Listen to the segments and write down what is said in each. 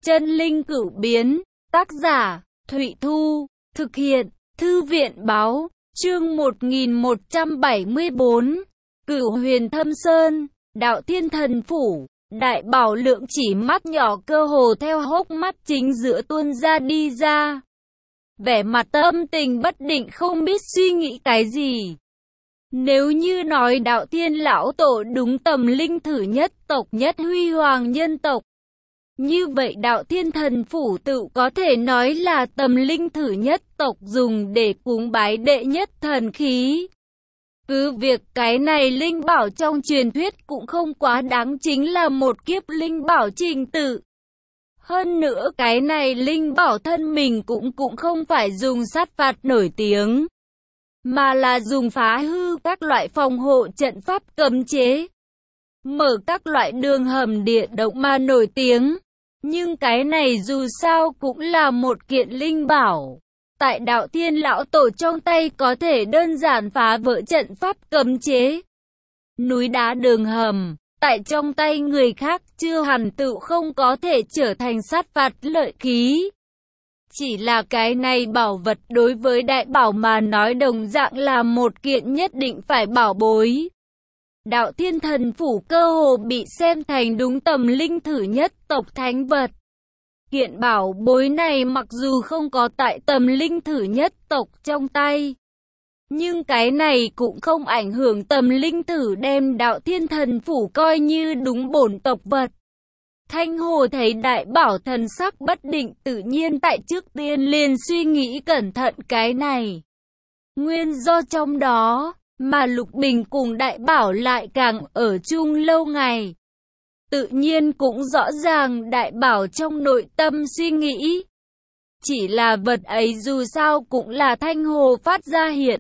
Chân linh cửu biến, tác giả, Thụy Thu, thực hiện, Thư viện báo, chương 1174, Cửu Huyền Thâm Sơn, Đạo Thiên Thần Phủ, Đại Bảo Lượng chỉ mắt nhỏ cơ hồ theo hốc mắt chính giữa tuôn ra đi ra. Vẻ mặt tâm tình bất định không biết suy nghĩ cái gì. Nếu như nói Đạo Thiên Lão Tổ đúng tầm linh thử nhất tộc nhất huy hoàng nhân tộc, như vậy Đạo Thiên Thần Phủ tự có thể nói là tầm linh thử nhất tộc dùng để cúng bái đệ nhất thần khí. Cứ việc cái này linh bảo trong truyền thuyết cũng không quá đáng, chính là một kiếp linh bảo trình tự. Hơn nữa cái này linh bảo thân mình cũng không phải dùng sát phạt nổi tiếng, mà là dùng phá hư các loại phòng hộ trận pháp cấm chế, mở các loại đường hầm địa động mà nổi tiếng. Nhưng cái này dù sao cũng là một kiện linh bảo. Tại Đạo Thiên Lão Tổ trong tay có thể đơn giản phá vỡ trận pháp cấm chế. Núi đá đường hầm, tại trong tay người khác chưa hẳn tự không có thể trở thành sát phạt lợi khí. Chỉ là cái này bảo vật đối với đại bảo mà nói đồng dạng là một kiện nhất định phải bảo bối. Đạo Thiên Thần Phủ cơ hồ bị xem thành đúng tầm linh thử nhất tộc thánh vật. Kiện bảo bối này mặc dù không có tại tầm linh thử nhất tộc trong tay, nhưng cái này cũng không ảnh hưởng tầm linh thử đem Đạo Thiên Thần Phủ coi như đúng bổn tộc vật. Thanh Hồ thấy đại bảo thần sắc bất định, tự nhiên tại trước tiên liền suy nghĩ cẩn thận cái này. Nguyên do trong đó mà Lục Bình cùng đại bảo lại càng ở chung lâu ngày. Tự nhiên cũng rõ ràng đại bảo trong nội tâm suy nghĩ. Chỉ là vật ấy dù sao cũng là Thanh Hồ phát ra hiện.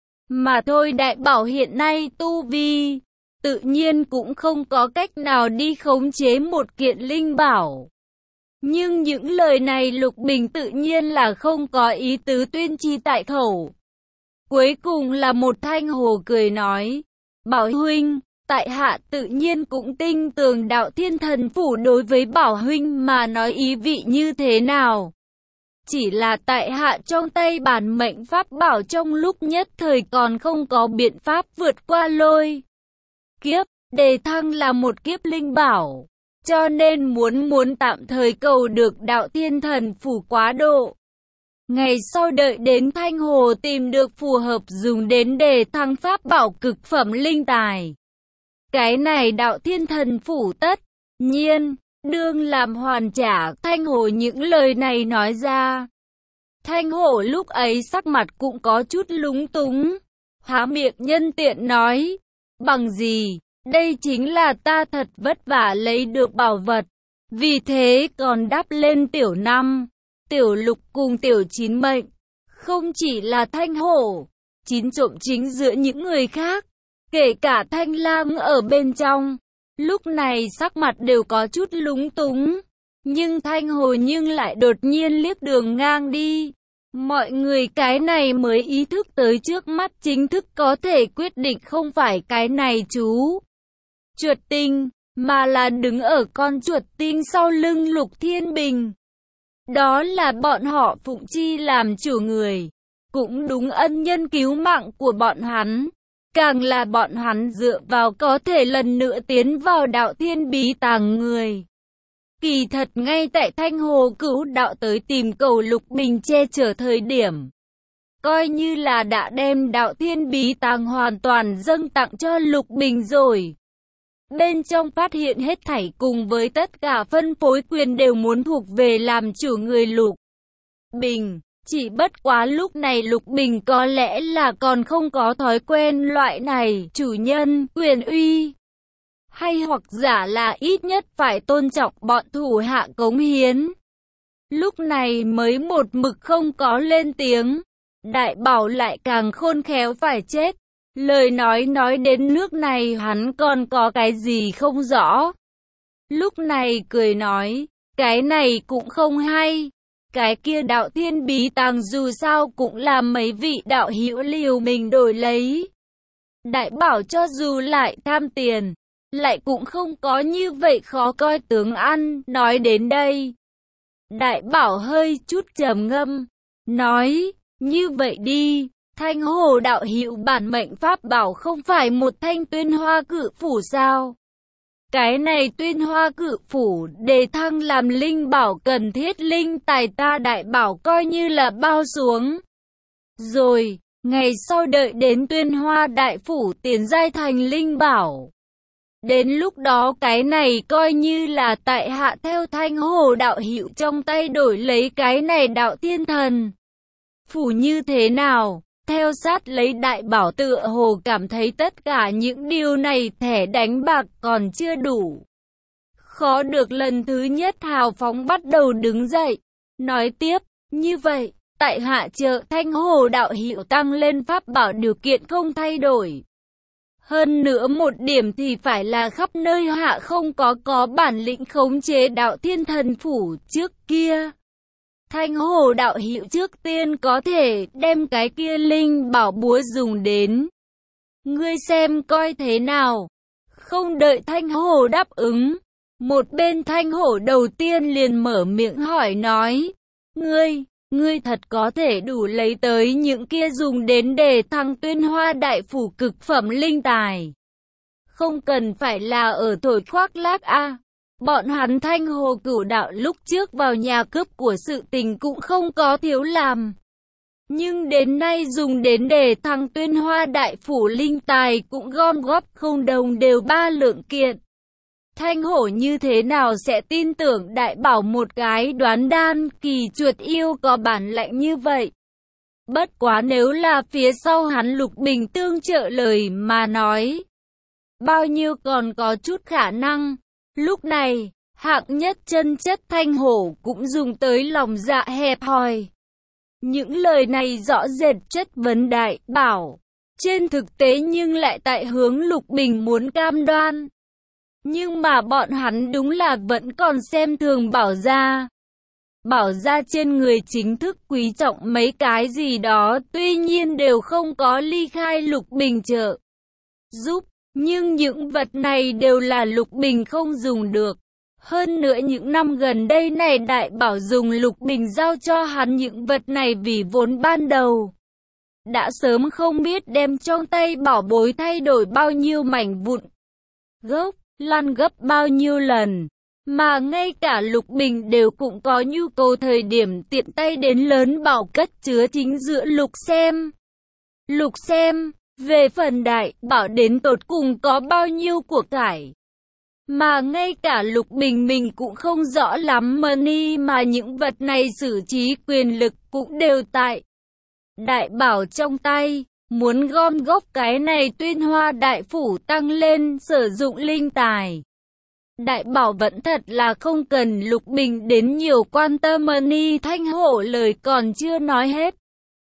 Mà thôi, đại bảo hiện nay tu vi, tự nhiên cũng không có cách nào đi khống chế một kiện linh bảo. Nhưng những lời này Lục Bình tự nhiên là không có ý tứ tuyên chi tại khẩu. Cuối cùng là một Thanh Hồ cười nói, Bảo huynh, tại hạ tự nhiên cũng tin tưởng Đạo Thiên Thần Phủ đối với Bảo huynh mà nói ý vị như thế nào. Chỉ là tại hạ trong tay bản mệnh pháp bảo trong lúc nhất thời còn không có biện pháp vượt qua lôi kiếp, đề thăng là một kiếp linh bảo, cho nên muốn tạm thời cầu được Đạo Thiên Thần Phủ quá độ. Ngày sau đợi đến Thanh Hồ tìm được phù hợp dùng đến đề thăng pháp bảo cực phẩm linh tài, cái này Đạo Thiên Thần Phủ tất nhiên đương làm hoàn trả. Thanh Hồ những lời này nói ra, Thanh Hồ lúc ấy sắc mặt cũng có chút lúng túng, há miệng nhân tiện nói, bằng gì, đây chính là ta thật vất vả lấy được bảo vật, vì thế còn đáp lên tiểu năm, tiểu lục cùng tiểu chín mệnh. Không chỉ là Thanh Hổ, chín trộm chính giữa những người khác, kể cả Thanh Lang ở bên trong, lúc này sắc mặt đều có chút lúng túng. Nhưng Thanh Hồ nhưng lại đột nhiên liếc đường ngang đi. Mọi người cái này mới ý thức tới trước mắt chính thức có thể quyết định không phải cái này chú chuột tinh, mà là đứng ở con chuột tinh sau lưng Lục Thiên Bình. Đó là bọn họ phụng chi làm chủ người, cũng đúng ân nhân cứu mạng của bọn hắn, càng là bọn hắn dựa vào có thể lần nữa tiến vào Đạo Thiên Bí Tàng người. Kỳ thật ngay tại Thanh Hồ cứu đạo tới tìm cầu Lục Bình che chở thời điểm, coi như là đã đem Đạo Thiên Bí Tàng hoàn toàn dâng tặng cho Lục Bình rồi. Bên trong phát hiện hết thảy cùng với tất cả phân phối quyền đều muốn thuộc về làm chủ người Lục Bình. Chỉ bất quá lúc này Lục Bình có lẽ là còn không có thói quen loại này chủ nhân, quyền uy. Hay hoặc giả là ít nhất phải tôn trọng bọn thủ hạ cống hiến. Lúc này mới một mực không có lên tiếng. Đại bảo lại càng khôn khéo phải chết. Lời nói đến nước này hắn còn có cái gì không rõ. Lúc này cười nói, cái này cũng không hay. Cái kia Đạo Thiên Bí Tàng dù sao cũng là mấy vị đạo hữu liều mình đổi lấy. Đại bảo cho dù lại tham tiền, lại cũng không có như vậy khó coi tướng ăn. Nói đến đây, Đại bảo hơi chút trầm ngâm, nói, như vậy đi, Thanh Hồ đạo hữu bản mệnh pháp bảo không phải một thanh Tuyên Hoa Cự Phủ sao? Cái này Tuyên Hoa Cự Phủ đề thăng làm linh bảo cần thiết linh tài, ta đại bảo coi như là bao xuống. Rồi, ngày sau đợi đến Tuyên Hoa đại phủ tiến giai thành linh bảo. Đến lúc đó cái này coi như là tại hạ theo Thanh Hồ đạo hữu trong tay đổi lấy cái này đạo thiên thần phủ như thế nào? Theo sát lấy đại bảo tựa hồ cảm thấy tất cả những điều này thẻ đánh bạc còn chưa đủ. Khó được lần thứ nhất hào phóng bắt đầu đứng dậy, nói tiếp, như vậy, tại hạ trợ Thanh Hồ đạo hữu tăng lên pháp bảo điều kiện không thay đổi. Hơn nữa một điểm thì phải là khắp nơi hạ không có bản lĩnh khống chế đạo thiên thần phủ trước kia. Thanh Hồ đạo hữu trước tiên có thể đem cái kia linh bảo búa dùng đến. Ngươi xem coi thế nào. Không đợi Thanh Hồ đáp ứng, một bên Thanh Hổ đầu tiên liền mở miệng hỏi nói, ngươi thật có thể đủ lấy tới những kia dùng đến để thăng Tuyên Hoa đại phủ cực phẩm linh tài. Không cần phải là ở thổi khoác lác a. Bọn hắn Thanh Hồ Cửu đạo lúc trước vào nhà cướp của sự tình cũng không có thiếu làm. Nhưng đến nay dùng đến để thăng Tuyên Hoa đại phủ linh tài cũng gom góp không đồng đều 3 lượng kiện. Thanh Hổ như thế nào sẽ tin tưởng đại bảo một cái đoán đan kỳ chuột yêu có bản lĩnh như vậy. Bất quá nếu là phía sau hắn Lục Bình tương trợ lời mà nói, bao nhiêu còn có chút khả năng. Lúc này, hạng nhất chân chất Thanh Hổ cũng dùng tới lòng dạ hẹp hòi. Những lời này rõ rệt chất vấn đại bảo, trên thực tế nhưng lại tại hướng Lục Bình muốn cam đoan. Nhưng mà bọn hắn đúng là vẫn còn xem thường Bảo gia. Bảo gia trên người chính thức quý trọng mấy cái gì đó, tuy nhiên đều không có ly khai Lục Bình trợ giúp, nhưng những vật này đều là Lục Bình không dùng được. Hơn nữa những năm gần đây này đại bảo dùng Lục Bình giao cho hắn những vật này vì vốn ban đầu đã sớm không biết đem trong tay bảo bối thay đổi bao nhiêu mảnh vụn gốc, lăn gấp bao nhiêu lần, mà ngay cả Lục Bình đều cũng có nhu cầu thời điểm tiện tay đến lớn bảo cất chứa chính giữa Lục xem, về phần đại bảo đến tột cùng có bao nhiêu của cải. Mà ngay cả Lục Bình mình cũng không rõ lắm mà những vật này xử trí quyền lực cũng đều tại đại bảo trong tay. Muốn gom góp cái này Tuyên Hoa đại phủ tăng lên sử dụng linh tài. Đại bảo vẫn thật là không cần Lục Bình đến nhiều quan tâm Thanh Hổ lời còn chưa nói hết.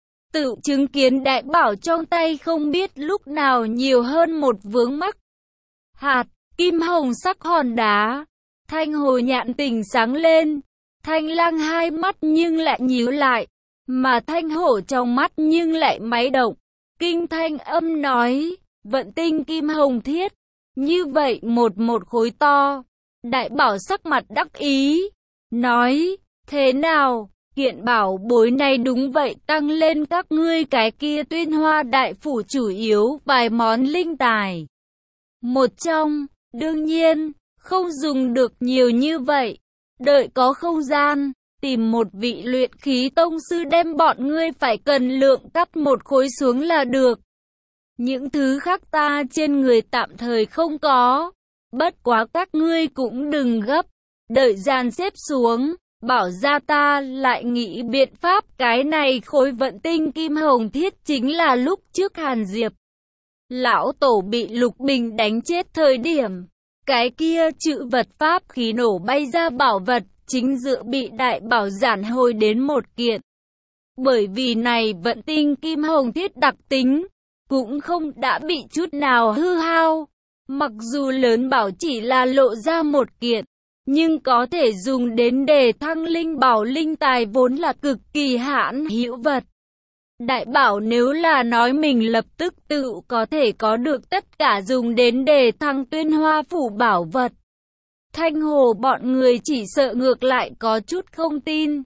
Tự chứng kiến đại bảo trong tay không biết lúc nào nhiều hơn một vướng mắc. Hạt, kim hồng sắc hòn đá. Thanh Hồ nhãn tình sáng lên. Thanh Lang hai mắt nhưng lại nhíu lại. Mà Thanh Hổ trong mắt nhưng lại máy động. Kinh thanh âm nói, vận tinh kim hồng thiết, như vậy một khối to. Đại bảo sắc mặt đắc ý, nói, thế nào, kiện bảo bối này đúng vậy tăng lên các ngươi cái kia Tuyên Hoa đại phủ chủ yếu vài món linh tài. Một trong, đương nhiên, không dùng được nhiều như vậy, đợi có không gian. Tìm một vị luyện khí tông sư đem bọn ngươi phải cần lượng cắt một khối xuống là được. Những thứ khác ta trên người tạm thời không có. Bất quá các ngươi cũng đừng gấp. Đợi dàn xếp xuống, bảo ra ta lại nghĩ biện pháp. Cái này khối vận tinh kim hồng thiết chính là lúc trước Hàn Diệp lão tổ bị Lục Bình đánh chết thời điểm. Cái kia chữ vật pháp khí nổ bay ra bảo vật. Chính dự bị đại bảo giản hồi đến một kiện. Bởi vì này vận tinh kim hồng thiết đặc tính, cũng không đã bị chút nào hư hao. Mặc dù lớn bảo chỉ là lộ ra một kiện, nhưng có thể dùng đến để thăng linh bảo linh tài vốn là cực kỳ hãn hữu vật. Đại bảo nếu là nói mình lập tức tự có thể có được tất cả dùng đến để thăng Tuyên Hoa phủ bảo vật. Thanh Hồ bọn người chỉ sợ ngược lại có chút không tin.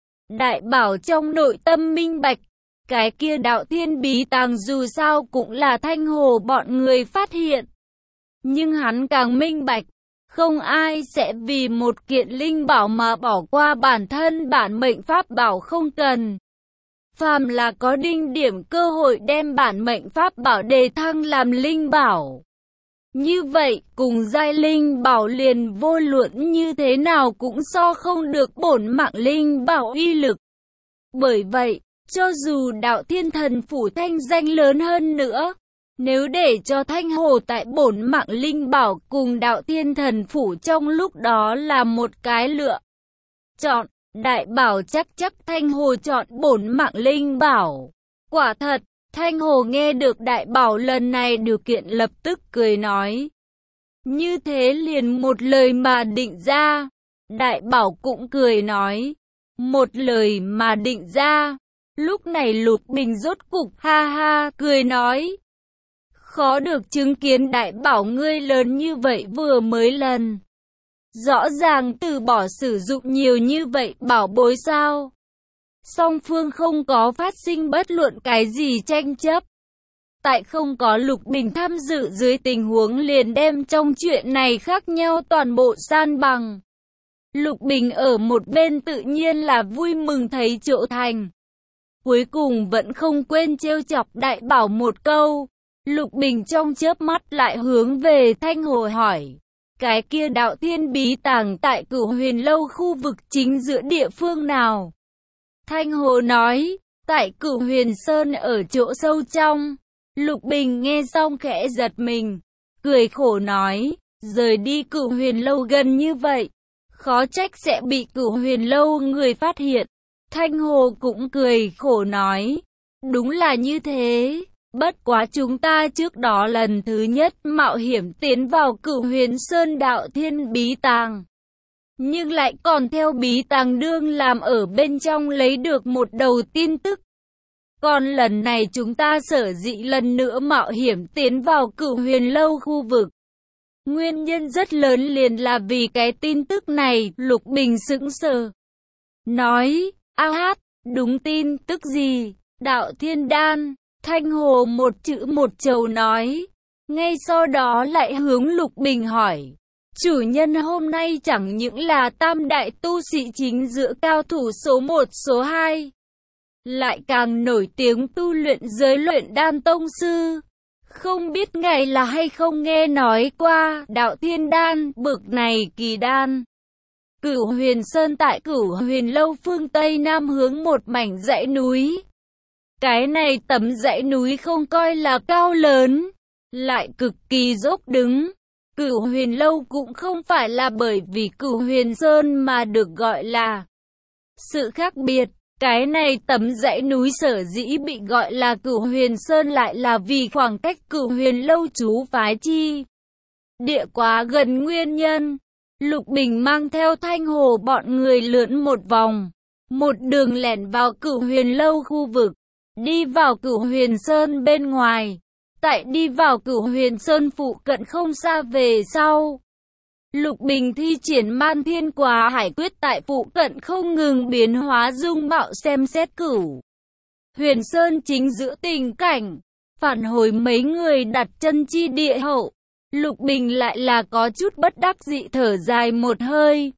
Đại Bảo trong nội tâm minh bạch, cái kia đạo thiên bí tàng dù sao cũng là Thanh Hồ bọn người phát hiện. Nhưng hắn càng minh bạch, không ai sẽ vì một kiện linh bảo mà bỏ qua bản thân bản mệnh pháp bảo không cần. Phàm là có đinh điểm cơ hội đem bản mệnh pháp bảo đề thăng làm linh bảo. Như vậy, cùng giai linh bảo liền vô luận như thế nào cũng so không được bổn mạng linh bảo uy lực. Bởi vậy, cho dù đạo thiên thần phủ thanh danh lớn hơn nữa, nếu để cho Thanh Hồ tại bổn mạng linh bảo cùng đạo thiên thần phủ trong lúc đó là một cái lựa chọn, Đại Bảo chắc Thanh Hồ chọn bổn mạng linh bảo. Quả thật, Thanh Hồ nghe được Đại Bảo lần này điều kiện lập tức cười nói. Như thế liền một lời mà định ra. Đại Bảo cũng cười nói. Một lời mà định ra. Lúc này Lục Bình rốt cục ha ha cười nói. Khó được chứng kiến Đại Bảo ngươi lớn như vậy vừa mới lần. Rõ ràng từ bỏ sử dụng nhiều như vậy bảo bối sao. Song phương không có phát sinh bất luận cái gì tranh chấp. Tại không có Lục Bình tham dự dưới tình huống liền đem trong chuyện này khác nhau toàn bộ san bằng. Lục Bình ở một bên tự nhiên là vui mừng thấy chỗ thành. Cuối cùng vẫn không quên trêu chọc Đại Bảo một câu. Lục Bình trong chớp mắt lại hướng về Thanh Hồ hỏi. Cái kia đạo thiên bí tàng tại Cửu Huyền Lâu khu vực chính giữa địa phương nào? Thanh Hồ nói, tại Cửu Huyền Sơn ở chỗ sâu trong. Lục Bình nghe xong khẽ giật mình, cười khổ nói, rời đi Cửu Huyền Lâu gần như vậy, khó trách sẽ bị Cửu Huyền Lâu người phát hiện. Thanh Hồ cũng cười khổ nói, đúng là như thế, bất quá chúng ta trước đó lần thứ nhất mạo hiểm tiến vào Cửu Huyền Sơn đạo thiên bí tàng. Nhưng lại còn theo bí tàng đương làm ở bên trong lấy được một đầu tin tức. Còn lần này chúng ta sở dĩ lần nữa mạo hiểm tiến vào Cửu Huyền Lâu khu vực. Nguyên nhân rất lớn liền là vì cái tin tức này, Lục Bình sững sờ. Nói, a hát, đúng tin tức gì? Đạo thiên đan, Thanh Hồ một chữ một chầu nói. Ngay sau đó lại hướng Lục Bình hỏi. Chủ nhân hôm nay chẳng những là tam đại tu sĩ chính giữa cao thủ số 1 số 2. Lại càng nổi tiếng tu luyện giới luyện đan tông sư. Không biết ngài là hay không nghe nói qua đạo thiên đan bực này kỳ đan. Cửu Huyền Sơn tại Cửu Huyền Lâu phương Tây Nam hướng một mảnh dãy núi. Cái này tấm dãy núi không coi là cao lớn, lại cực kỳ dốc đứng. Cửu Huyền Lâu cũng không phải là bởi vì Cửu Huyền Sơn mà được gọi là sự khác biệt. Cái này tấm dãy núi sở dĩ bị gọi là Cửu Huyền Sơn lại là vì khoảng cách Cửu Huyền Lâu chú phái chi địa quá gần nguyên nhân. Lục Bình mang theo Thanh Hồ bọn người lượn một vòng, một đường lẻn vào Cửu Huyền Lâu khu vực, đi vào Cửu Huyền Sơn bên ngoài. Tại đi vào Cửu Huyền Sơn phụ cận không xa về sau, Lục Bình thi triển Man Thiên Quá Hải Quyết tại phụ cận không ngừng biến hóa dung mạo xem xét Cửu Huyền Sơn chính giữa tình cảnh, phản hồi mấy người đặt chân chi địa hậu. Lục Bình lại là có chút bất đắc dĩ thở dài một hơi.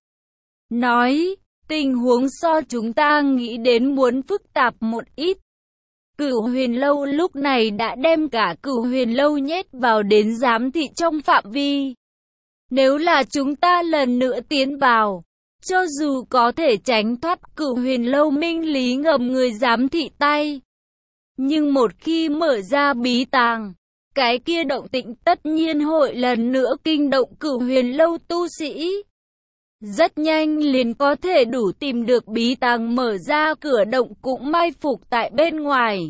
Nói, tình huống so chúng ta nghĩ đến muốn phức tạp một ít. Cửu Huyền Lâu lúc này đã đem cả Cửu Huyền Lâu nhét vào đến giám thị trong phạm vi. Nếu là chúng ta lần nữa tiến vào, cho dù có thể tránh thoát Cửu Huyền Lâu minh lý ngầm người giám thị tay, nhưng một khi mở ra bí tàng, cái kia động tĩnh tất nhiên hội lần nữa kinh động Cửu Huyền Lâu tu sĩ. Rất nhanh liền có thể đủ tìm được bí tàng mở ra cửa động cũng mai phục tại bên ngoài.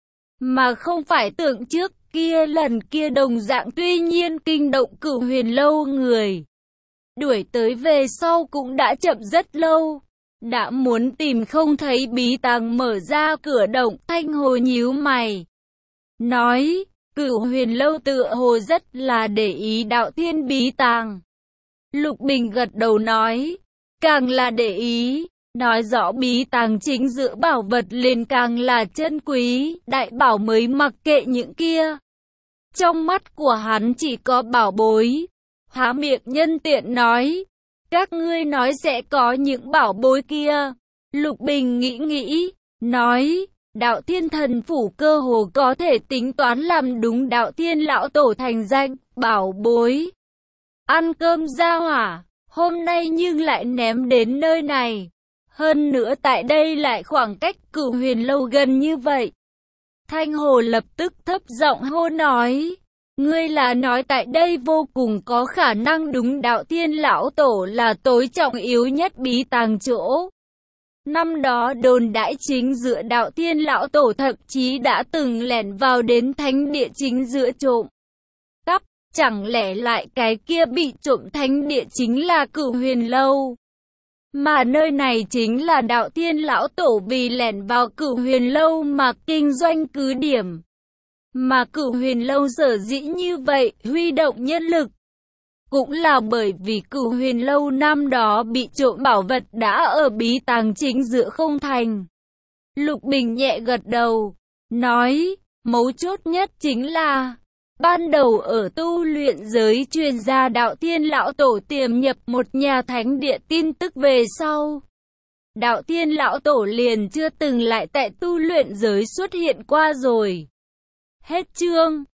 Mà không phải tưởng trước kia lần kia đồng dạng tuy nhiên kinh động Cửu Huyền Lâu người. Đuổi tới về sau cũng đã chậm rất lâu. Đã muốn tìm không thấy bí tàng mở ra cửa động. Thanh Hồ nhíu mày. Nói, Cửu Huyền Lâu tựa hồ rất là để ý đạo thiên bí tàng. Lục Bình gật đầu nói, càng là để ý, nói rõ bí tàng chính giữa bảo vật liền càng là chân quý, đại bảo mới mặc kệ những kia. Trong mắt của hắn chỉ có bảo bối. Há miệng nhân tiện nói, các ngươi nói sẽ có những bảo bối kia. Lục Bình nghĩ, nói, Đạo Thiên Thần Phủ cơ hồ có thể tính toán làm đúng Đạo Thiên Lão Tổ thành danh, bảo bối. Ăn cơm ra hỏa, hôm nay nhưng lại ném đến nơi này. Hơn nữa tại đây lại khoảng cách Cửu Huyền Lâu gần như vậy. Thanh Hồ lập tức thấp giọng hô nói, ngươi là nói tại đây vô cùng có khả năng đúng Đạo Thiên Lão Tổ là tối trọng yếu nhất bí tàng chỗ. Năm đó đồn đãi chính giữa Đạo Thiên Lão Tổ thậm chí đã từng lẻn vào đến thánh địa chính giữa trộm cắp, chẳng lẽ lại cái kia bị trộm thánh địa chính là Cửu Huyền Lâu? Mà nơi này chính là Đạo Thiên Lão Tổ vì lẻn vào Cửu Huyền Lâu mà kinh doanh cứ điểm. Mà Cửu Huyền Lâu sở dĩ như vậy, huy động nhân lực. Cũng là bởi vì Cửu Huyền Lâu năm đó bị trộm bảo vật đã ở bí tàng chính giữa không thành. Lục Bình nhẹ gật đầu, nói, mấu chốt nhất chính là, ban đầu ở tu luyện giới truyền ra Đạo Thiên Lão Tổ tiềm nhập một nhà thánh địa tin tức về sau. Đạo Thiên Lão Tổ liền chưa từng lại tại tu luyện giới xuất hiện qua rồi. Hết chương.